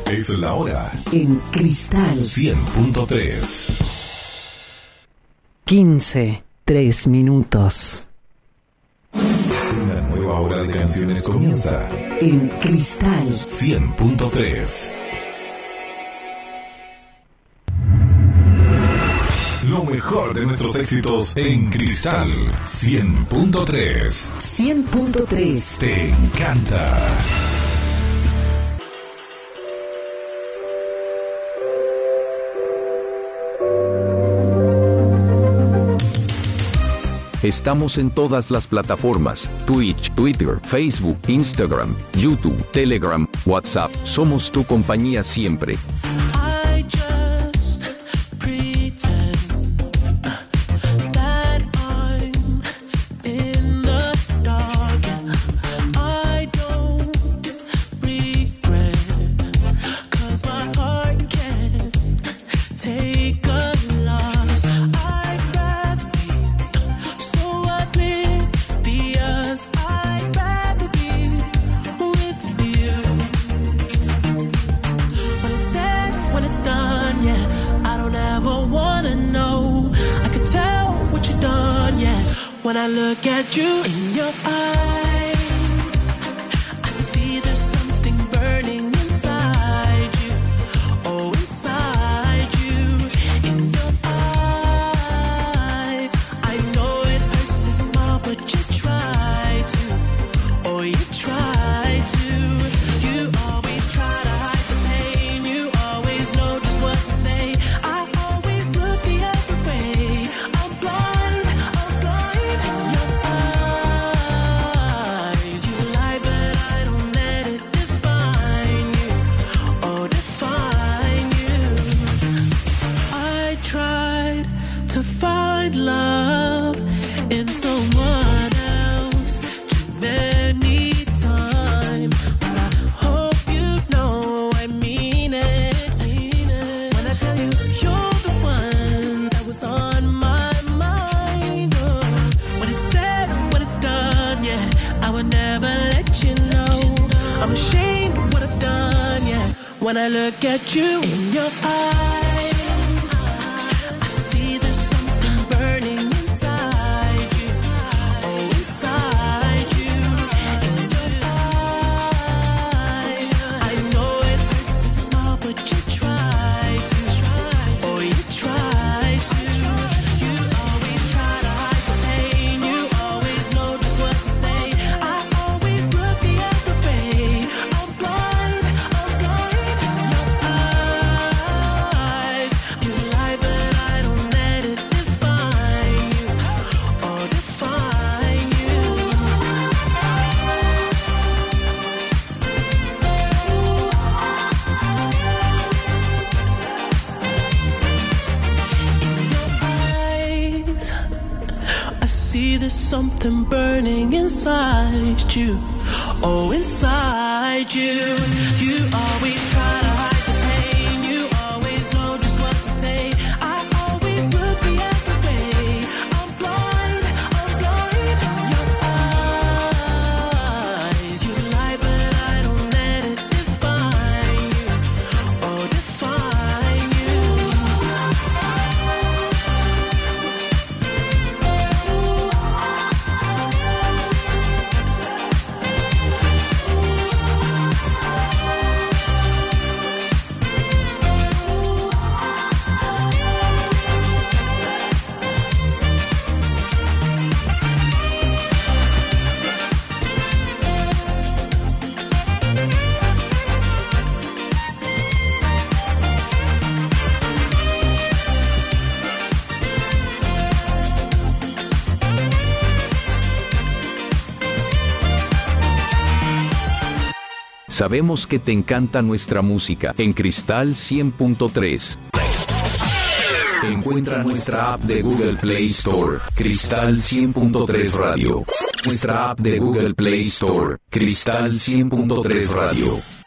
Es la hora. En Cristal 100.3. 15:03 minutos. Una nueva hora de canciones comienza. En Cristal 100.3. Lo mejor de nuestros éxitos en Cristal 100.3. 100.3. Te encanta. Estamos en todas las plataformas: Twitch, Twitter, Facebook, Instagram, YouTube, Telegram, WhatsApp. Somos tu compañía siempre. When I look at you in your eyes, I see there's something burning inside you. Oh, inside you, in your eyes. I know it hurts to smile, but you try to. Oh, you try to. You always try to hide the pain. You always know just what to say. I always look the other way. I'm blind. Love in someone else too many times, but I hope you know I mean it. When I tell you you're the one that was on my mind. Oh, when it's said, when it's done, yeah, I would never let you know. I'm ashamed of what I've done, yeah. When I look at you in your eyes, something burning inside you. Oh, inside you. You always try to hide the pain. You always know just what to say. I always look the other way. I'm blind in your eyes. You lie, but I don't let it define you. Oh, define you. Sabemos que te encanta nuestra música. En Cristal 100.3. Encuentra nuestra app de Google Play Store, Cristal 100.3 Radio. Nuestra app de Google Play Store, Cristal 100.3 Radio.